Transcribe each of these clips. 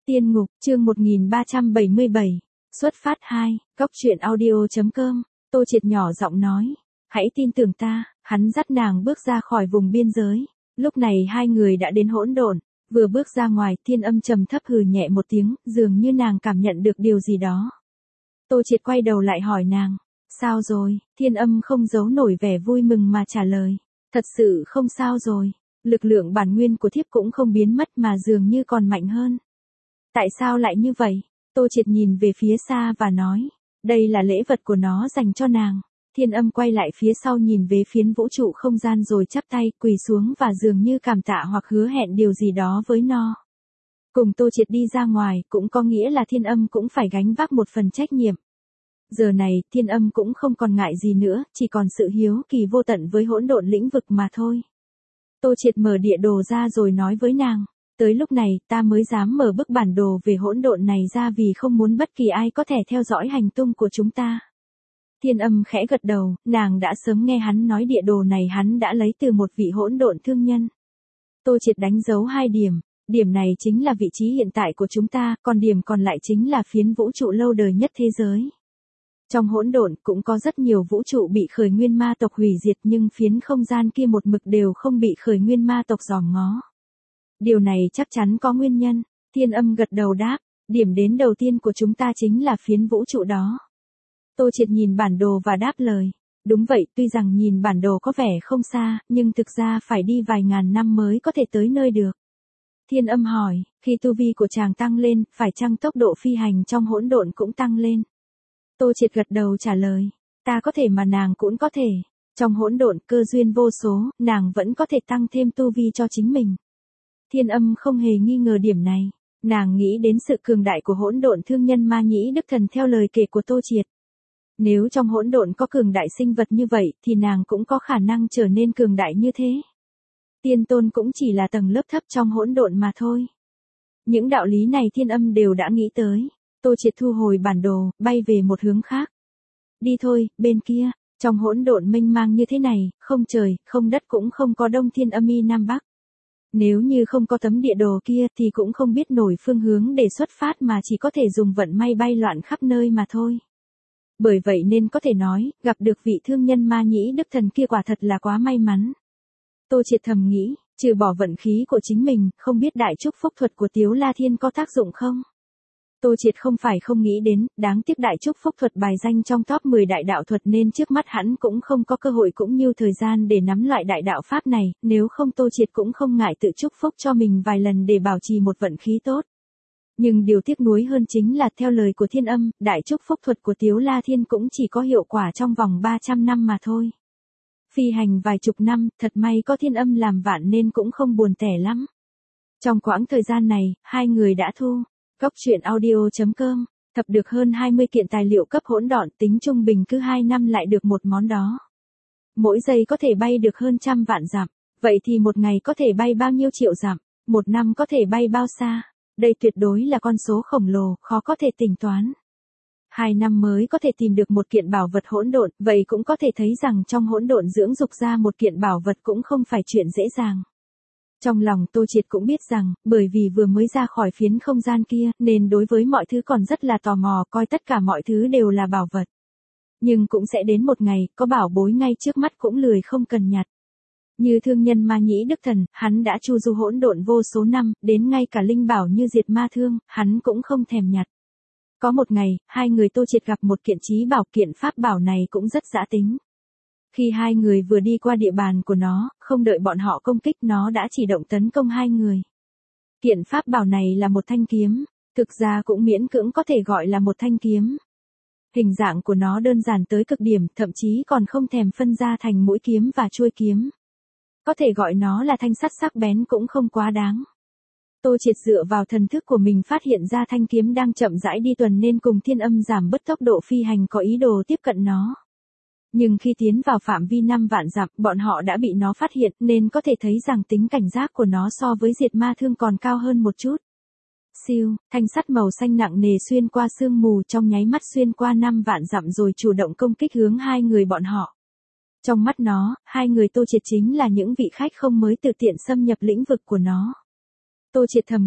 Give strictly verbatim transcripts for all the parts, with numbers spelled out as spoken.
Tiên ngục, chương một nghìn ba trăm bảy mươi bảy. Xuất phát hai, góc truyện audio.com. Tô Triệt nhỏ giọng nói. Hãy tin tưởng ta, hắn dắt nàng bước ra khỏi vùng biên giới. Lúc này hai người đã đến hỗn độn. Vừa bước ra ngoài, Thiên Âm trầm thấp hừ nhẹ một tiếng, dường như nàng cảm nhận được điều gì đó. Tô Triệt quay đầu lại hỏi nàng. Sao rồi? Thiên Âm không giấu nổi vẻ vui mừng mà trả lời. Thật sự không sao rồi. Lực lượng bản nguyên của thiếp cũng không biến mất mà dường như còn mạnh hơn. Tại sao lại như vậy? Tô Triệt nhìn về phía xa và nói. Đây là lễ vật của nó dành cho nàng. Thiên Âm quay lại phía sau nhìn về phiến vũ trụ không gian rồi chắp tay quỳ xuống và dường như cảm tạ hoặc hứa hẹn điều gì đó với nó. Cùng Tô Triệt đi ra ngoài cũng có nghĩa là Thiên Âm cũng phải gánh vác một phần trách nhiệm. Giờ này Thiên Âm cũng không còn ngại gì nữa, chỉ còn sự hiếu kỳ vô tận với hỗn độn lĩnh vực mà thôi. Tô Triệt mở địa đồ ra rồi nói với nàng. Tới lúc này ta mới dám mở bức bản đồ về hỗn độn này ra vì không muốn bất kỳ ai có thể theo dõi hành tung của chúng ta. Thiên Âm khẽ gật đầu, nàng đã sớm nghe hắn nói địa đồ này hắn đã lấy từ một vị hỗn độn thương nhân. Tô Triệt đánh dấu hai điểm, điểm này chính là vị trí hiện tại của chúng ta, còn điểm còn lại chính là phiến vũ trụ lâu đời nhất thế giới. Trong hỗn độn cũng có rất nhiều vũ trụ bị khởi nguyên ma tộc hủy diệt nhưng phiến không gian kia một mực đều không bị khởi nguyên ma tộc dòm ngó. Điều này chắc chắn có nguyên nhân. Thiên Âm gật đầu đáp, điểm đến đầu tiên của chúng ta chính là phiến vũ trụ đó. Tô Triệt nhìn bản đồ và đáp lời. Đúng vậy, tuy rằng nhìn bản đồ có vẻ không xa, nhưng thực ra phải đi vài ngàn năm mới có thể tới nơi được. Thiên Âm hỏi, khi tu vi của chàng tăng lên, phải chăng tốc độ phi hành trong hỗn độn cũng tăng lên? Tô Triệt gật đầu trả lời, ta có thể mà nàng cũng có thể. Trong hỗn độn cơ duyên vô số, nàng vẫn có thể tăng thêm tu vi cho chính mình. Thiên Âm không hề nghi ngờ điểm này, nàng nghĩ đến sự cường đại của hỗn độn thương nhân Ma Nhĩ Đức Thần theo lời kể của Tô Triệt. Nếu trong hỗn độn có cường đại sinh vật như vậy thì nàng cũng có khả năng trở nên cường đại như thế. Tiên tôn cũng chỉ là tầng lớp thấp trong hỗn độn mà thôi. Những đạo lý này Thiên Âm đều đã nghĩ tới. Tô Triệt thu hồi bản đồ, bay về một hướng khác. Đi thôi, bên kia, trong hỗn độn mênh mang như thế này, không trời, không đất cũng không có đông thiên âm y nam bắc. Nếu như không có tấm địa đồ kia thì cũng không biết nổi phương hướng để xuất phát mà chỉ có thể dùng vận may bay loạn khắp nơi mà thôi. Bởi vậy nên có thể nói, gặp được vị thương nhân Ma Nhĩ Đức Thần kia quả thật là quá may mắn. Tô Triệt thầm nghĩ, trừ bỏ vận khí của chính mình, không biết đại chúc phúc thuật của Tiếu La Thiên có tác dụng không? Tô Triệt không phải không nghĩ đến, đáng tiếc đại chúc phúc thuật bài danh trong top mười đại đạo thuật nên trước mắt hắn cũng không có cơ hội cũng như thời gian để nắm loại đại đạo pháp này, nếu không Tô Triệt cũng không ngại tự chúc phúc cho mình vài lần để bảo trì một vận khí tốt. Nhưng điều tiếc nuối hơn chính là theo lời của Thiên Âm, đại chúc phúc thuật của Tiếu La Thiên cũng chỉ có hiệu quả trong vòng ba trăm năm mà thôi. Phi hành vài chục năm, thật may có Thiên Âm làm vạn nên cũng không buồn tẻ lắm. Trong quãng thời gian này, hai người đã thu. Góc truyện audio.com, thập được hơn hai mươi kiện tài liệu cấp hỗn độn, tính trung bình cứ hai năm lại được một món đó. Mỗi giây có thể bay được hơn trăm vạn dặm, vậy thì một ngày có thể bay bao nhiêu triệu dặm, một năm có thể bay bao xa, đây tuyệt đối là con số khổng lồ, khó có thể tính toán. Hai năm mới có thể tìm được một kiện bảo vật hỗn độn, vậy cũng có thể thấy rằng trong hỗn độn dưỡng dục ra một kiện bảo vật cũng không phải chuyện dễ dàng. Trong lòng Tô Triệt cũng biết rằng, bởi vì vừa mới ra khỏi phiến không gian kia, nên đối với mọi thứ còn rất là tò mò, coi tất cả mọi thứ đều là bảo vật. Nhưng cũng sẽ đến một ngày, có bảo bối ngay trước mắt cũng lười không cần nhặt. Như thương nhân Ma Nhĩ Đức Thần, hắn đã chu du hỗn độn vô số năm, đến ngay cả linh bảo như diệt ma thương, hắn cũng không thèm nhặt. Có một ngày, hai người Tô Triệt gặp một kiện chí bảo, kiện pháp bảo này cũng rất dã tính. Khi hai người vừa đi qua địa bàn của nó, không đợi bọn họ công kích nó đã chỉ động tấn công hai người. Kiện pháp bảo này là một thanh kiếm, thực ra cũng miễn cưỡng có thể gọi là một thanh kiếm. Hình dạng của nó đơn giản tới cực điểm, thậm chí còn không thèm phân ra thành mũi kiếm và chuôi kiếm. Có thể gọi nó là thanh sắt sắc bén cũng không quá đáng. Tô Triệt dựa vào thần thức của mình phát hiện ra thanh kiếm đang chậm rãi đi tuần nên cùng Thiên Âm giảm bớt tốc độ phi hành có ý đồ tiếp cận nó. Nhưng khi tiến vào phạm vi năm vạn dặm, bọn họ đã bị nó phát hiện nên có thể thấy rằng tính cảnh giác của nó so với diệt ma thương còn cao hơn một chút. Siêu, thanh sắt màu xanh nặng nề xuyên qua sương mù trong nháy mắt xuyên qua năm vạn dặm rồi chủ động công kích hướng hai người bọn họ. Trong mắt nó, hai người Tô Triệt chính là những vị khách không mới tự tiện xâm nhập lĩnh vực của nó. Tô Triệt thầm nghĩ,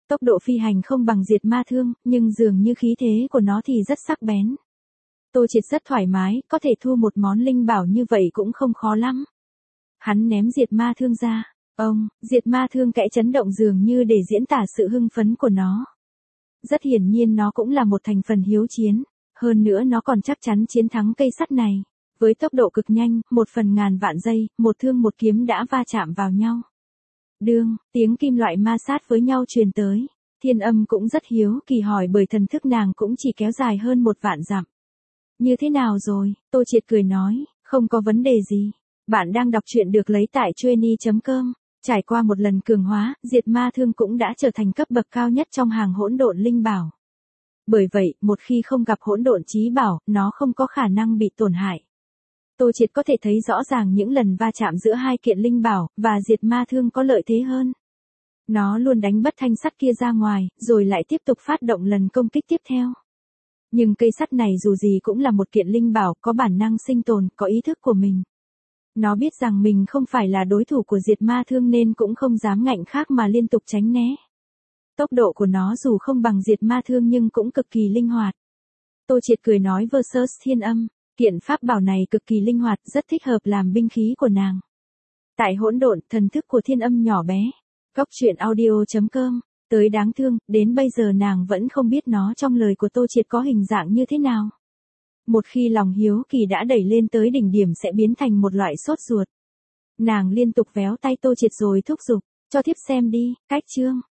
Tốc độ phi hành không bằng diệt ma thương, nhưng dường như khí thế của nó thì rất sắc bén. Tô Triệt rất thoải mái, có thể thu một món linh bảo như vậy cũng không khó lắm. Hắn ném diệt ma thương ra. Ông, diệt ma thương kẽ chấn động dường như để diễn tả sự hưng phấn của nó. Rất hiển nhiên nó cũng là một thành phần hiếu chiến. Hơn nữa nó còn chắc chắn chiến thắng cây sắt này. Với tốc độ cực nhanh, một phần ngàn vạn giây, một thương một kiếm đã va chạm vào nhau. Đương, tiếng kim loại ma sát với nhau truyền tới. Thiên Âm cũng rất hiếu kỳ hỏi bởi thần thức nàng cũng chỉ kéo dài hơn một vạn dặm. Như thế nào rồi? Tô Triệt cười nói, không có vấn đề gì. Bạn đang đọc truyện được lấy tại chueny chấm com. Trải qua một lần cường hóa, diệt ma thương cũng đã trở thành cấp bậc cao nhất trong hàng hỗn độn linh bảo. Bởi vậy, một khi không gặp hỗn độn chí bảo, nó không có khả năng bị tổn hại. Tô Triệt có thể thấy rõ ràng những lần va chạm giữa hai kiện linh bảo, và diệt ma thương có lợi thế hơn. Nó luôn đánh bất thanh sắt kia ra ngoài, rồi lại tiếp tục phát động lần công kích tiếp theo. Nhưng cây sắt này dù gì cũng là một kiện linh bảo, có bản năng sinh tồn, có ý thức của mình. Nó biết rằng mình không phải là đối thủ của diệt ma thương nên cũng không dám ngạnh khác mà liên tục tránh né. Tốc độ của nó dù không bằng diệt ma thương nhưng cũng cực kỳ linh hoạt. Tô Triệt cười nói versus Thiên Âm, kiện pháp bảo này cực kỳ linh hoạt, rất thích hợp làm binh khí của nàng. Tại hỗn độn, thần thức của Thiên Âm nhỏ bé. Góc truyện audio chấm com, tới đáng thương, đến bây giờ nàng vẫn không biết nó trong lời của Tô Triệt có hình dạng như thế nào. Một khi lòng hiếu kỳ đã đẩy lên tới đỉnh điểm sẽ biến thành một loại sốt ruột. Nàng liên tục véo tay Tô Triệt rồi thúc giục, cho thiếp xem đi, cách chương.